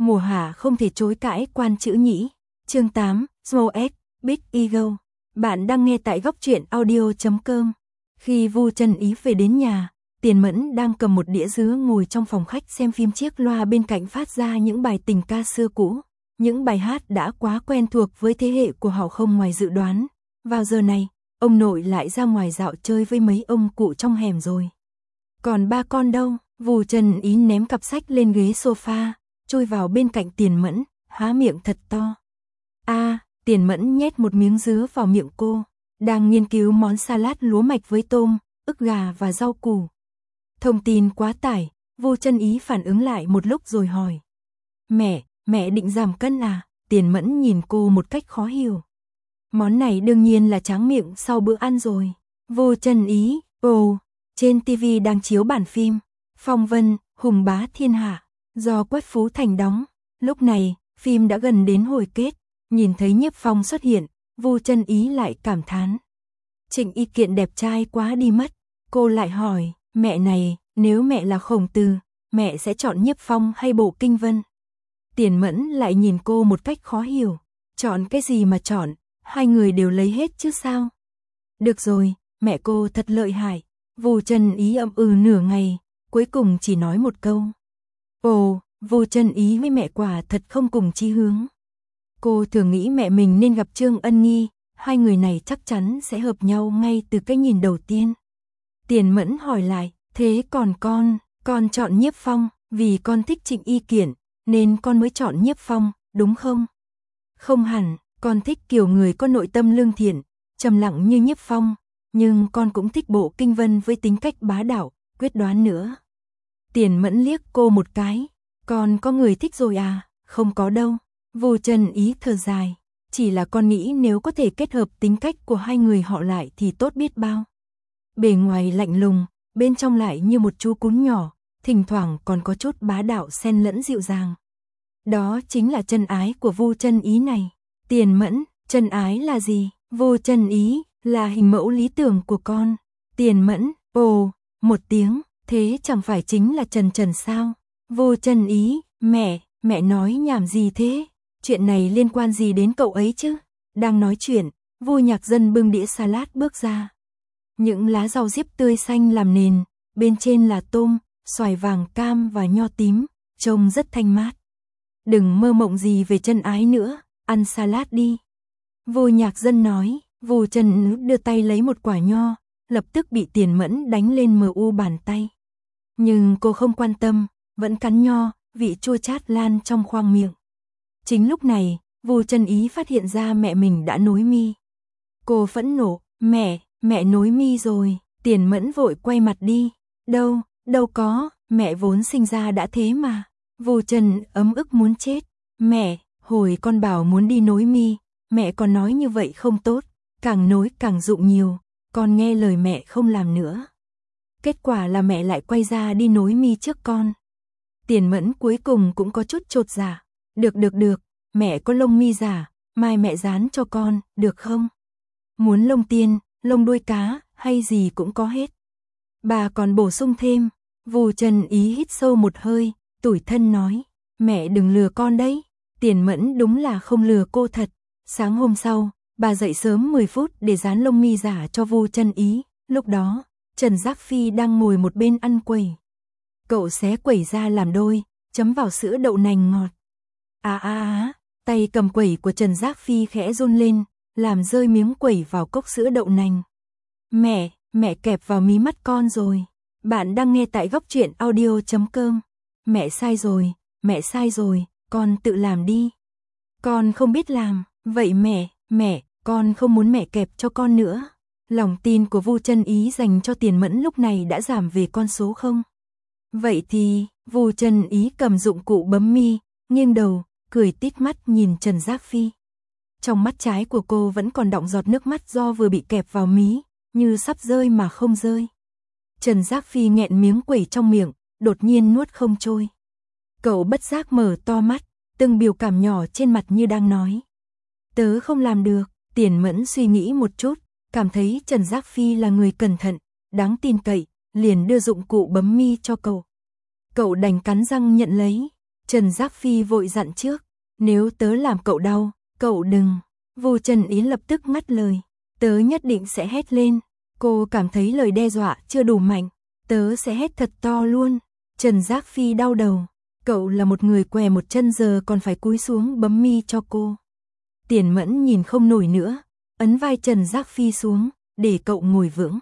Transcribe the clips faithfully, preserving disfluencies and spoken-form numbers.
Mùa hạ không thể chối cãi quan chữ nhĩ. Chương tám, Small Egg, Big Ego. Bạn đang nghe tại góc truyện audio chấm com. Khi Vu Chân Ý về đến nhà, Tiền Mẫn đang cầm một đĩa dứa ngồi trong phòng khách xem phim, chiếc loa bên cạnh phát ra những bài tình ca xưa cũ. Những bài hát đã quá quen thuộc với thế hệ của họ không ngoài dự đoán. Vào giờ này, ông nội lại ra ngoài dạo chơi với mấy ông cụ trong hẻm rồi. Còn ba con đâu? Vu Chân Ý ném cặp sách lên ghế sofa, chui vào bên cạnh Tiền Mẫn, há miệng thật to. A, à, Tiền Mẫn nhét một miếng dứa vào miệng cô, đang nghiên cứu món salad lúa mạch với tôm, ức gà và rau củ. Thông tin quá tải, Vu Chân Ý phản ứng lại một lúc rồi hỏi. Mẹ, mẹ định giảm cân à? Tiền Mẫn nhìn cô một cách khó hiểu. Món này đương nhiên là tráng miệng sau bữa ăn rồi. Vu Chân Ý, ồ, trên ti vi đang chiếu bản phim Phong Vân, Hùng Bá Thiên Hạ, do Quách Phú Thành đóng. Lúc này, phim đã gần đến hồi kết, nhìn thấy Nhiếp Phong xuất hiện, Vu Chân Ý lại cảm thán. Trịnh Y Kiện đẹp trai quá đi mất. Cô lại hỏi, mẹ này, nếu mẹ là Khổng Tử, mẹ sẽ chọn Nhiếp Phong hay Bộ Kinh Vân? Tiền Mẫn lại nhìn cô một cách khó hiểu. Chọn cái gì mà chọn, hai người đều lấy hết chứ sao? Được rồi, mẹ cô thật lợi hại. Vu Chân Ý ậm ừ nửa ngày, cuối cùng chỉ nói một câu. Ồ, Vu Chân Ý với mẹ quả thật không cùng chí hướng. Cô thường nghĩ mẹ mình nên gặp Trương Ân Nghi, hai người này chắc chắn sẽ hợp nhau ngay từ cái nhìn đầu tiên. Tiền Mẫn hỏi lại, thế còn con, con chọn Nhiếp Phong, vì con thích Trịnh Y Kiện, nên con mới chọn Nhiếp Phong, đúng không? Không hẳn, con thích kiểu người có nội tâm lương thiện, trầm lặng như Nhiếp Phong, nhưng con cũng thích Bộ Kinh Vân với tính cách bá đạo, quyết đoán nữa. Tiền Mẫn liếc cô một cái, con có người thích rồi à? Không có đâu. Vu Chân Ý thở dài, chỉ là con nghĩ nếu có thể kết hợp tính cách của hai người họ lại thì tốt biết bao. Bề ngoài lạnh lùng, bên trong lại như một chú cún nhỏ, thỉnh thoảng còn có chút bá đạo xen lẫn dịu dàng. Đó chính là chân ái của Vu Chân Ý này. Tiền Mẫn, chân ái là gì? Vu Chân Ý, là hình mẫu lý tưởng của con. Tiền Mẫn, ồ, một tiếng, thế chẳng phải chính là Trần Trần sao? Vu Chân Ý, mẹ, mẹ nói nhảm gì thế? Chuyện này liên quan gì đến cậu ấy chứ? Đang nói chuyện, Vu Nhạc Dân bưng đĩa salad bước ra. Những lá rau diếp tươi xanh làm nền, bên trên là tôm, xoài vàng cam và nho tím, trông rất thanh mát. Đừng mơ mộng gì về chân ái nữa, ăn salad đi. Vu Nhạc Dân nói. Vu Chân đưa tay lấy một quả nho, lập tức bị Tiền Mẫn đánh lên mờ u bàn tay. Nhưng cô không quan tâm, vẫn cắn nho, vị chua chát lan trong khoang miệng. Chính lúc này, Vu Chân Ý phát hiện ra mẹ mình đã nối mi. Cô phẫn nộ, mẹ, mẹ nối mi rồi. Tiền Mẫn vội quay mặt đi. Đâu, đâu có, mẹ vốn sinh ra đã thế mà. Vu Chân ấm ức muốn chết. Mẹ, hồi con bảo muốn đi nối mi, mẹ còn nói như vậy không tốt. Càng nối càng rụng nhiều, con nghe lời mẹ không làm nữa. Kết quả là mẹ lại quay ra đi nối mi trước con. Tiền Mẫn cuối cùng cũng có chút chột dạ. Được được được, mẹ có lông mi giả, mai mẹ dán cho con, được không? Muốn lông tiên, lông đuôi cá, hay gì cũng có hết. Bà còn bổ sung thêm. Vu Chân Ý hít sâu một hơi, tủi thân nói. Mẹ đừng lừa con đấy. Tiền Mẫn đúng là không lừa cô thật. Sáng hôm sau, bà dậy sớm mười phút để dán lông mi giả cho Vu Chân Ý. Lúc đó, Trần Giác Phi đang ngồi một bên ăn quẩy. Cậu xé quẩy ra làm đôi, chấm vào sữa đậu nành ngọt. À à à, tay cầm quẩy của Trần Giác Phi khẽ run lên, làm rơi miếng quẩy vào cốc sữa đậu nành. Mẹ, mẹ kẹp vào mí mắt con rồi. Bạn đang nghe tại góc truyện audio chấm com. Mẹ sai rồi, mẹ sai rồi, con tự làm đi. Con không biết làm, vậy mẹ, mẹ, con không muốn mẹ kẹp cho con nữa. Lòng tin của Vu Chân Ý dành cho Tiền Mẫn lúc này đã giảm về con số không. Vậy thì, Vu Chân Ý cầm dụng cụ bấm mi, nghiêng đầu, cười tít mắt nhìn Trần Giác Phi. Trong mắt trái của cô vẫn còn đọng giọt nước mắt do vừa bị kẹp vào mí, như sắp rơi mà không rơi. Trần Giác Phi nghẹn miếng quẩy trong miệng, đột nhiên nuốt không trôi. Cậu bất giác mở to mắt, từng biểu cảm nhỏ trên mặt như đang nói. Tớ không làm được. Tiền Mẫn suy nghĩ một chút, cảm thấy Trần Giác Phi là người cẩn thận, đáng tin cậy, liền đưa dụng cụ bấm mi cho cậu. Cậu đành cắn răng nhận lấy. Trần Giác Phi vội dặn trước, nếu tớ làm cậu đau, cậu đừng. Vu Trần Ý lập tức ngắt lời, tớ nhất định sẽ hét lên. Cô cảm thấy lời đe dọa chưa đủ mạnh, tớ sẽ hét thật to luôn. Trần Giác Phi đau đầu, cậu là một người què một chân giờ còn phải cúi xuống bấm mi cho cô. Tiền Mẫn nhìn không nổi nữa, ấn vai Trần Giác Phi xuống, để cậu ngồi vững.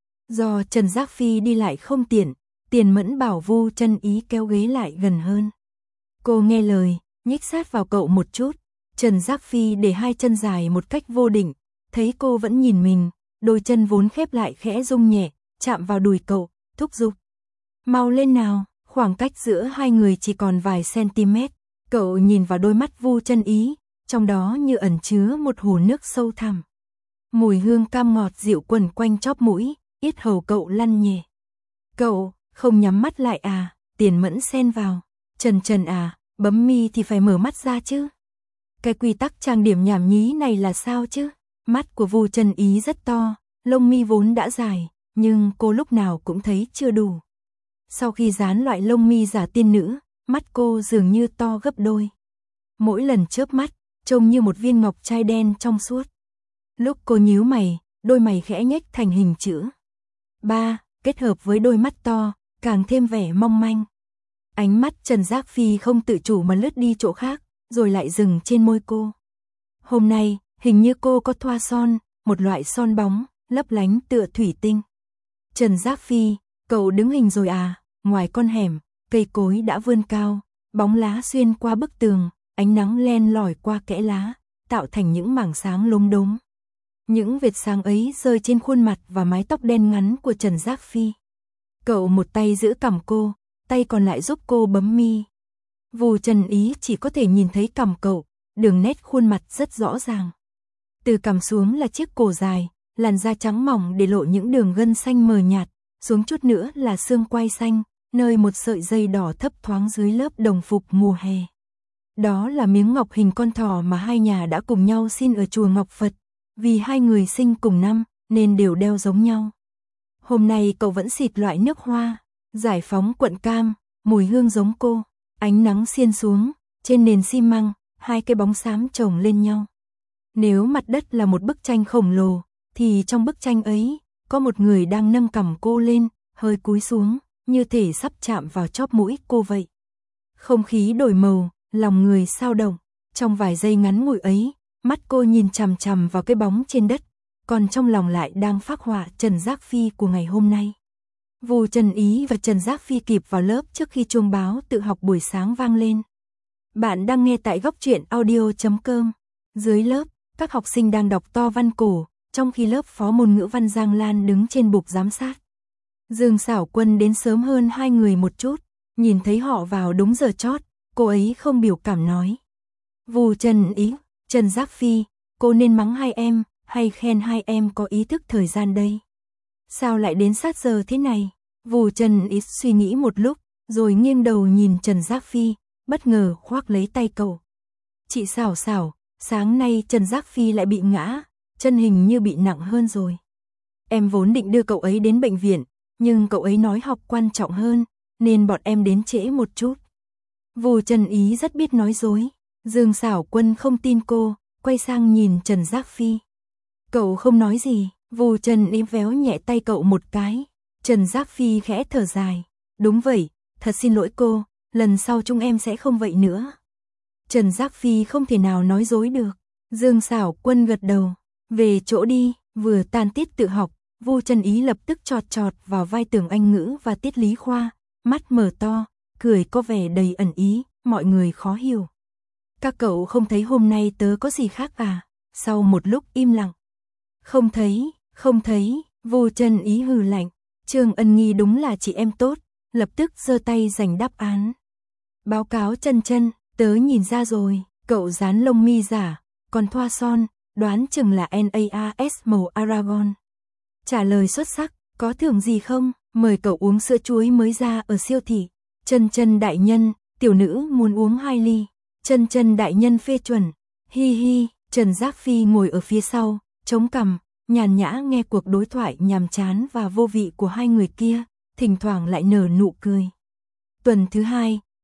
Do Trần Giác Phi đi lại không tiện, Tiền Mẫn bảo Vu Trần Ý kéo ghế lại gần hơn. Cô nghe lời, nhích sát vào cậu một chút. Trần Giác Phi để hai chân dài một cách vô định, thấy cô vẫn nhìn mình, đôi chân vốn khép lại khẽ rung nhẹ, chạm vào đùi cậu, thúc giục. Mau lên nào, khoảng cách giữa hai người chỉ còn vài cm. Cậu nhìn vào đôi mắt Vu Trần Ý, trong đó như ẩn chứa một hồ nước sâu thẳm. Mùi hương cam ngọt dịu quẩn quanh chóp mũi, yết hầu cậu lăn nhẹ. Cậu, không nhắm mắt lại à? Tiền Mẫn xen vào. Trần Trần à, bấm mi thì phải mở mắt ra chứ. Cái quy tắc trang điểm nhảm nhí này là sao chứ? Mắt của Vu Trần Ý rất to, lông mi vốn đã dài, nhưng cô lúc nào cũng thấy chưa đủ. Sau khi dán loại lông mi giả tiên nữ, mắt cô dường như to gấp đôi. Mỗi lần chớp mắt, trông như một viên ngọc trai đen trong suốt. Lúc cô nhíu mày, đôi mày khẽ nhếch thành hình chữ ba, kết hợp với đôi mắt to, càng thêm vẻ mong manh. Ánh mắt Trần Giác Phi không tự chủ mà lướt đi chỗ khác, rồi lại dừng trên môi cô. Hôm nay, hình như cô có thoa son, một loại son bóng, lấp lánh tựa thủy tinh. Trần Giác Phi, cậu đứng hình rồi à? Ngoài con hẻm, cây cối đã vươn cao, bóng lá xuyên qua bức tường, ánh nắng len lỏi qua kẽ lá, tạo thành những mảng sáng lốm đốm. Những vệt sáng ấy rơi trên khuôn mặt và mái tóc đen ngắn của Trần Giác Phi. Cậu một tay giữ cằm cô, tay còn lại giúp cô bấm mi. Vu Trần Ý chỉ có thể nhìn thấy cằm cậu, đường nét khuôn mặt rất rõ ràng. Từ cằm xuống là chiếc cổ dài, làn da trắng mỏng để lộ những đường gân xanh mờ nhạt, xuống chút nữa là xương quai xanh, nơi một sợi dây đỏ thấp thoáng dưới lớp đồng phục mùa hè. Đó là miếng ngọc hình con thỏ mà hai nhà đã cùng nhau xin ở chùa Ngọc Phật, vì hai người sinh cùng năm nên đều đeo giống nhau. Hôm nay cậu vẫn xịt loại nước hoa, giải phóng quận cam, mùi hương giống cô. Ánh nắng xiên xuống, trên nền xi măng, hai cái bóng xám chồng lên nhau. Nếu mặt đất là một bức tranh khổng lồ, thì trong bức tranh ấy, có một người đang nâng cằm cô lên, hơi cúi xuống, như thể sắp chạm vào chóp mũi cô vậy. Không khí đổi màu, lòng người sao động. Trong vài giây ngắn ngủi ấy, mắt cô nhìn chằm chằm vào cái bóng trên đất, còn trong lòng lại đang phác họa Trần Giác Phi của ngày hôm nay. Vu Trần Ý và Trần Giác Phi kịp vào lớp trước khi chuông báo tự học buổi sáng vang lên. Bạn đang nghe tại góc truyện audio chấm com. Dưới lớp, các học sinh đang đọc to văn cổ, trong khi lớp phó môn ngữ văn Giang Lan đứng trên bục giám sát. Dương Xảo Quân đến sớm hơn hai người một chút, nhìn thấy họ vào đúng giờ chót, cô ấy không biểu cảm nói. Vu Trần Ý, Trần Giác Phi, cô nên mắng hai em, hay khen hai em có ý thức thời gian đây? Sao lại đến sát giờ thế này? Vu Trần Ý suy nghĩ một lúc, rồi nghiêng đầu nhìn Trần Giác Phi, bất ngờ khoác lấy tay cậu. Chị Xảo Xảo, sáng nay Trần Giác Phi lại bị ngã, chân hình như bị nặng hơn rồi. Em vốn định đưa cậu ấy đến bệnh viện, nhưng cậu ấy nói học quan trọng hơn, nên bọn em đến trễ một chút. Vu Trần Ý rất biết nói dối. Dương Xảo Quân không tin cô, quay sang nhìn Trần Giác Phi. Cậu không nói gì. Vu Trần Ý véo nhẹ tay cậu một cái. Trần Giác Phi khẽ thở dài. Đúng vậy, thật xin lỗi cô, lần sau chúng em sẽ không vậy nữa. Trần Giác Phi không thể nào nói dối được. Dương Xảo Quân gật đầu. Về chỗ đi. Vừa tan tiết tự học, Vu Trần Ý lập tức chọt chọt vào vai Tưởng Anh ngữ và Tiết Lý Khoa, mắt mở to, cười có vẻ đầy ẩn ý, mọi người khó hiểu. Các cậu không thấy hôm nay tớ có gì khác à? Sau một lúc im lặng. Không thấy, không thấy, Vu Trần Ý hừ lạnh. Trương Ân Nghi đúng là chị em tốt, lập tức giơ tay giành đáp án. Báo cáo Trần Trân, tớ nhìn ra rồi, cậu dán lông mi giả, còn thoa son, đoán chừng là NARS màu Aragon. Trả lời xuất sắc, có thưởng gì không? Mời cậu uống sữa chuối mới ra ở siêu thị. Trân Trân đại nhân, tiểu nữ muốn uống hai ly. Trân Trân đại nhân phê chuẩn. Hi hi, Trần Giác Phi ngồi ở phía sau, chống cằm, nhàn nhã nghe cuộc đối thoại nhàm chán và vô vị của hai người kia, thỉnh thoảng lại nở nụ cười. Tuần thứ hai,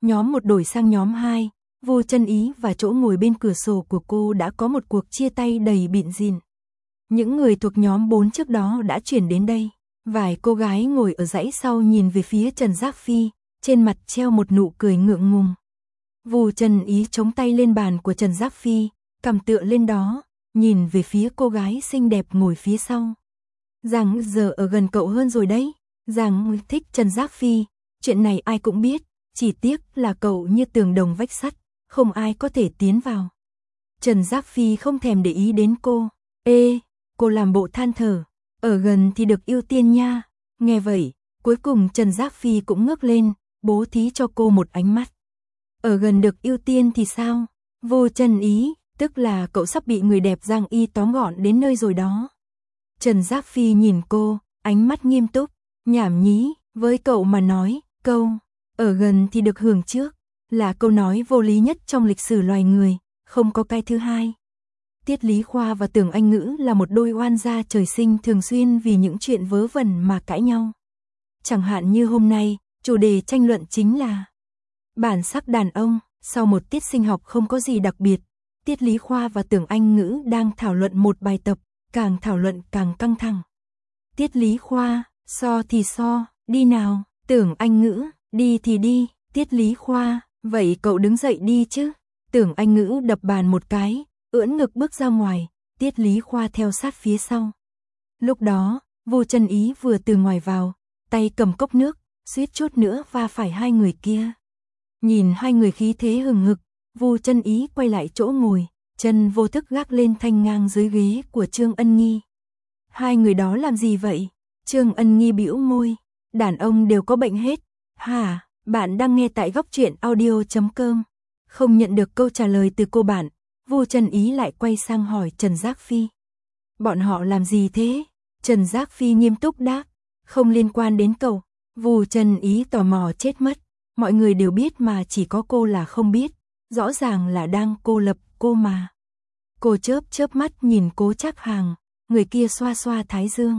Nhóm một đổi sang nhóm hai, Vu Chân Ý và chỗ ngồi bên cửa sổ của cô đã có một cuộc chia tay đầy bịn rỉn. Những người thuộc nhóm bốn trước đó đã chuyển đến đây. Vài cô gái ngồi ở dãy sau nhìn về phía Trần Giác Phi, trên mặt treo một nụ cười ngượng ngùng. Vu Chân Ý chống tay lên bàn của Trần Giác Phi, cằm tựa lên đó, nhìn về phía cô gái xinh đẹp ngồi phía sau. Giang giờ ở gần cậu hơn rồi đấy. Giang thích Trần Giác Phi, chuyện này ai cũng biết, chỉ tiếc là cậu như tường đồng vách sắt, không ai có thể tiến vào. Trần Giác Phi không thèm để ý đến cô. Ê, cô làm bộ than thở, ở gần thì được ưu tiên nha. Nghe vậy, cuối cùng Trần Giác Phi cũng ngước lên, bố thí cho cô một ánh mắt. Ở gần được ưu tiên thì sao? Vu Chân Ý, tức là cậu sắp bị người đẹp Giang Y tóm gọn đến nơi rồi đó. Trần Giác Phi nhìn cô, ánh mắt nghiêm túc, nhảm nhí, với cậu mà nói, câu, ở gần thì được hưởng trước, là câu nói vô lý nhất trong lịch sử loài người, không có cái thứ hai. Tiết Lý Khoa và Tưởng Anh Ngữ là một đôi oan gia trời sinh thường xuyên vì những chuyện vớ vẩn mà cãi nhau. Chẳng hạn như hôm nay, chủ đề tranh luận chính là bản sắc đàn ông. Sau một tiết sinh học không có gì đặc biệt, Tiết Lý Khoa và Tưởng Anh Ngữ đang thảo luận một bài tập, càng thảo luận càng căng thẳng. Tiết Lý Khoa, so thì so, đi nào. Tưởng Anh Ngữ, đi thì đi. Tiết Lý Khoa, vậy cậu đứng dậy đi chứ. Tưởng Anh Ngữ đập bàn một cái, ưỡn ngực bước ra ngoài, Tiết Lý Khoa theo sát phía sau. Lúc đó, Vu Chân Ý vừa từ ngoài vào, tay cầm cốc nước, suýt chút nữa va phải hai người kia. Nhìn hai người khí thế hừng hực, Vu Chân Ý quay lại chỗ ngồi, chân vô thức gác lên thanh ngang dưới ghế của Trương Ân Nghi. Hai người đó làm gì vậy? Trương Ân Nghi bĩu môi, đàn ông đều có bệnh hết. Hả, bạn đang nghe tại góc truyện audio chấm com. Không nhận được câu trả lời từ cô bạn, Vu Chân Ý lại quay sang hỏi Trần Giác Phi. Bọn họ làm gì thế? Trần Giác Phi nghiêm túc đáp, không liên quan đến cậu. Vu Chân Ý tò mò chết mất, mọi người đều biết mà chỉ có cô là không biết, rõ ràng là đang cô lập cô mà. Cô chớp chớp mắt nhìn Cố Trác Hàng, người kia xoa xoa thái dương.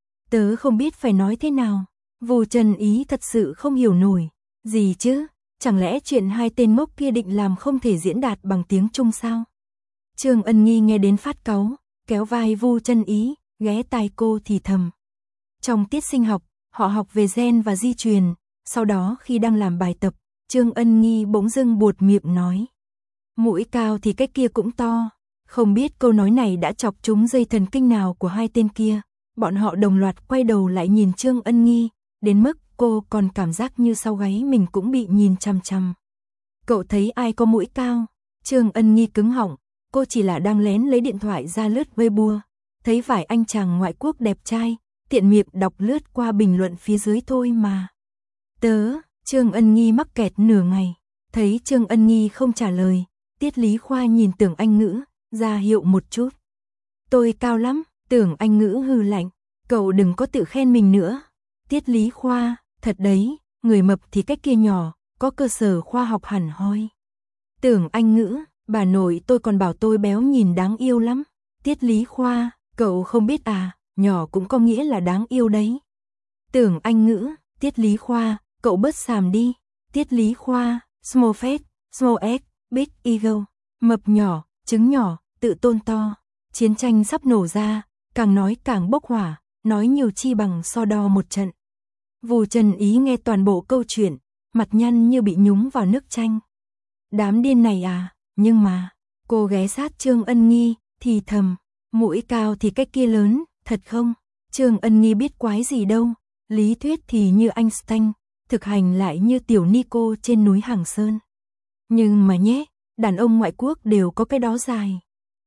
Tớ không biết phải nói thế nào. Vu Chân Ý thật sự không hiểu nổi. Gì chứ? Chẳng lẽ chuyện hai tên ngốc kia định làm không thể diễn đạt bằng tiếng Trung sao? Trương Ân Nghi nghe đến phát cáu, kéo vai Vu Chân Ý, ghé tai cô thì thầm. Trong tiết sinh học, họ học về gen và di truyền, sau đó khi đang làm bài tập, Trương Ân Nghi bỗng dưng buột miệng nói. Mũi cao thì cái kia cũng to. Không biết câu nói này đã chọc trúng dây thần kinh nào của hai tên kia. Bọn họ đồng loạt quay đầu lại nhìn Trương Ân Nghi, đến mức cô còn cảm giác như sau gáy mình cũng bị nhìn chằm chằm. Cậu thấy ai có mũi cao? Trương Ân Nghi cứng họng, cô chỉ là đang lén lấy điện thoại ra lướt Weibo, thấy vài anh chàng ngoại quốc đẹp trai, tiện miệng đọc lướt qua bình luận phía dưới thôi mà. Tớ, Trương Ân Nghi mắc kẹt nửa ngày, thấy Trương Ân Nghi không trả lời, Tiết Lý Khoa nhìn Tưởng Anh Ngữ, ra hiệu một chút. Tôi cao lắm, Tưởng Anh Ngữ hừ lạnh, cậu đừng có tự khen mình nữa. Tiết Lý Khoa, thật đấy, người mập thì cách kia nhỏ, có cơ sở khoa học hẳn hoi. Tưởng Anh Ngữ, bà nội tôi còn bảo tôi béo nhìn đáng yêu lắm. Tiết Lý Khoa, cậu không biết à, nhỏ cũng có nghĩa là đáng yêu đấy. Tưởng Anh Ngữ, Tiết Lý Khoa, cậu bớt xàm đi. Tiết Lý Khoa, small fat, small egg, big ego, mập nhỏ, trứng nhỏ, tự tôn to. Chiến tranh sắp nổ ra, càng nói càng bốc hỏa, nói nhiều chi bằng so đo một trận. Vu Chân Ý nghe toàn bộ câu chuyện, mặt nhăn như bị nhúng vào nước chanh. Đám điên này à, nhưng mà, cô ghé sát Trương Ân Nghi, thì thầm, mũi cao thì cái kia lớn, thật không? Trương Ân Nghi biết quái gì đâu, lý thuyết thì như Einstein, thực hành lại như tiểu Nico trên núi Hàng Sơn. Nhưng mà nhé, đàn ông ngoại quốc đều có cái đó dài.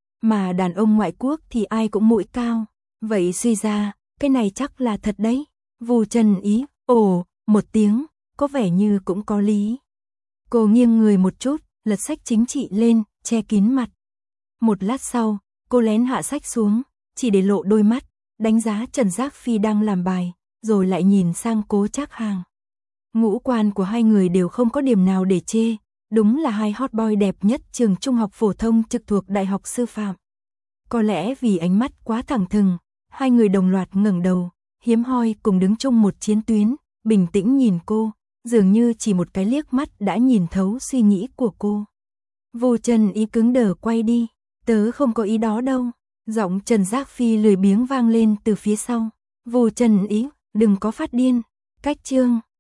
Mà đàn ông ngoại quốc thì ai cũng mũi cao, vậy suy ra, cái này chắc là thật đấy. Vu Chân Ý, ồ, một tiếng, có vẻ như cũng có lý. Cô nghiêng người một chút, lật sách chính trị lên, che kín mặt. Một lát sau, cô lén hạ sách xuống, chỉ để lộ đôi mắt, đánh giá Trần Giác Phi đang làm bài, rồi lại nhìn sang Cố Trác Hàng. Ngũ quan của hai người đều không có điểm nào để chê, đúng là hai hot boy đẹp nhất trường trung học phổ thông trực thuộc Đại học Sư phạm. Có lẽ vì ánh mắt quá thẳng thừng, hai người đồng loạt ngẩng đầu, hiếm hoi cùng đứng chung một chiến tuyến, bình tĩnh nhìn cô, dường như chỉ một cái liếc mắt đã nhìn thấu suy nghĩ của cô. Vô Trần Ý cứng đờ quay đi, tớ không có ý đó đâu. Giọng Trần Giác Phi lười biếng vang lên từ phía sau. Vô Trần Ý, đừng có phát điên. Cách chương